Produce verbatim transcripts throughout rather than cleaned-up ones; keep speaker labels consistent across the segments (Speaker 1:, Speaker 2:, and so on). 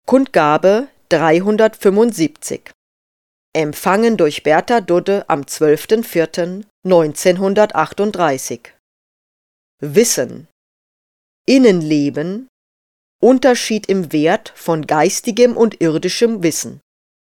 Speaker 1: Kundgabe dreihundertfünfundsiebzig. Empfangen durch Bertha Dudde am zwölften vierten neunzehnhundertachtunddreißig. Wissen. Innenleben. Unterschied im Wert von geistigem und irdischem Wissen.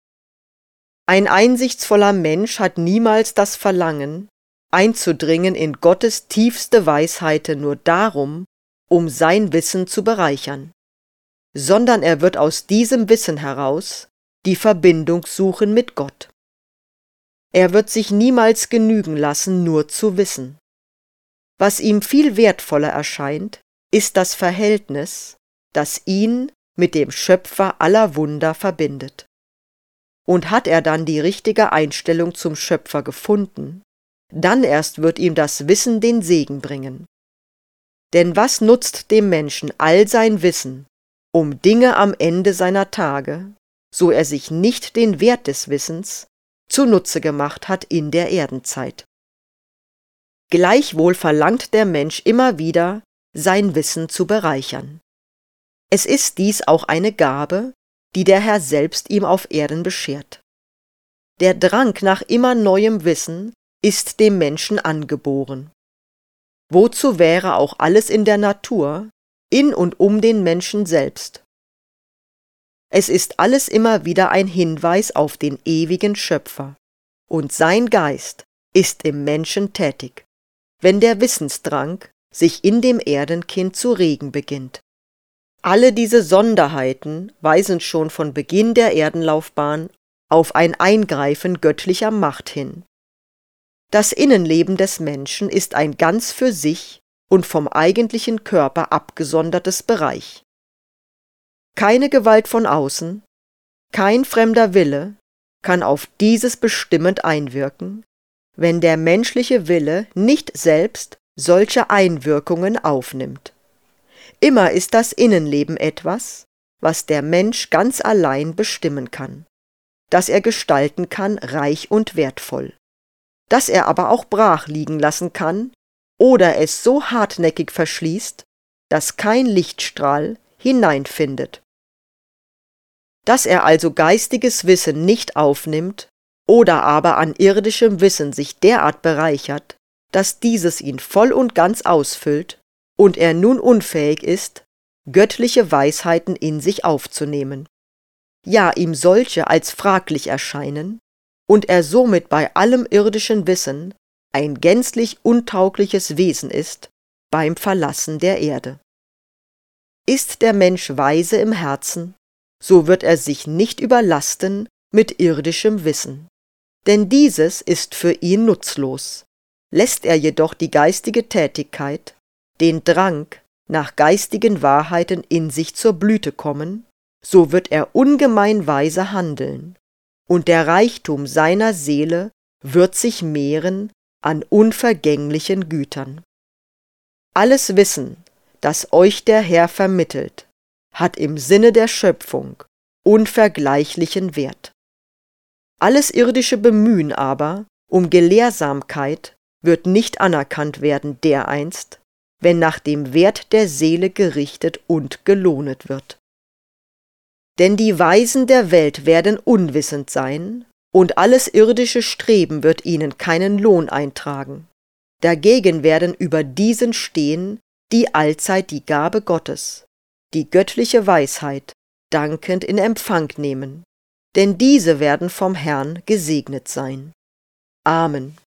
Speaker 1: Ein einsichtsvoller Mensch hat niemals das Verlangen, einzudringen in Gottes tiefste Weisheiten nur darum, um sein Wissen zu bereichern, sondern er wird aus diesem Wissen heraus die Verbindung suchen mit Gott. Er wird sich niemals genügen lassen, nur zu wissen. Was ihm viel wertvoller erscheint, ist das Verhältnis, das ihn mit dem Schöpfer aller Wunder verbindet. Und hat er dann die richtige Einstellung zum Schöpfer gefunden, dann erst wird ihm das Wissen den Segen bringen. Denn was nutzt dem Menschen all sein Wissen, um Dinge am Ende seiner Tage, so er sich nicht den Wert des Wissens zunutze gemacht hat in der Erdenzeit? Gleichwohl verlangt der Mensch immer wieder, sein Wissen zu bereichern. Es ist dies auch eine Gabe, die der Herr selbst ihm auf Erden beschert. Der Drang nach immer neuem Wissen ist dem Menschen angeboren. Wozu wäre auch alles in der Natur, in und um den Menschen selbst? Es ist alles immer wieder ein Hinweis auf den ewigen Schöpfer, und sein Geist ist im Menschen tätig, wenn der Wissensdrang sich in dem Erdenkind zu regen beginnt. Alle diese Sonderheiten weisen schon von Beginn der Erdenlaufbahn auf ein Eingreifen göttlicher Macht hin. Das Innenleben des Menschen ist ein ganz für sich und vom eigentlichen Körper abgesondertes Bereich. Keine Gewalt von außen, kein fremder Wille kann auf dieses bestimmend einwirken, wenn der menschliche Wille nicht selbst solche Einwirkungen aufnimmt. Immer ist das Innenleben etwas, was der Mensch ganz allein bestimmen kann, das er gestalten kann reich und wertvoll, das er aber auch brach liegen lassen kann oder es so hartnäckig verschließt, dass kein Lichtstrahl hineinfindet. Dass er also geistiges Wissen nicht aufnimmt oder aber an irdischem Wissen sich derart bereichert, dass dieses ihn voll und ganz ausfüllt und er nun unfähig ist, göttliche Weisheiten in sich aufzunehmen, ja ihm solche als fraglich erscheinen, und er somit bei allem irdischen Wissen ein gänzlich untaugliches Wesen ist beim Verlassen der Erde. Ist der Mensch weise im Herzen, so wird er sich nicht überlasten mit irdischem Wissen, denn dieses ist für ihn nutzlos. Lässt er jedoch die geistige Tätigkeit, den Drang nach geistigen Wahrheiten in sich zur Blüte kommen, so wird er ungemein weise handeln, und der Reichtum seiner Seele wird sich mehren an unvergänglichen Gütern. Alles Wissen, das euch der Herr vermittelt, hat im Sinne der Schöpfung unvergleichlichen Wert. Alles irdische Bemühen aber um Gelehrsamkeit wird nicht anerkannt werden dereinst, wenn nach dem Wert der Seele gerichtet und gelohnet wird. Denn die Weisen der Welt werden unwissend sein, und alles irdische Streben wird ihnen keinen Lohn eintragen. Dagegen werden über diesen stehen, die allzeit die Gabe Gottes, die göttliche Weisheit, dankend in Empfang nehmen, denn diese werden vom Herrn gesegnet sein. Amen.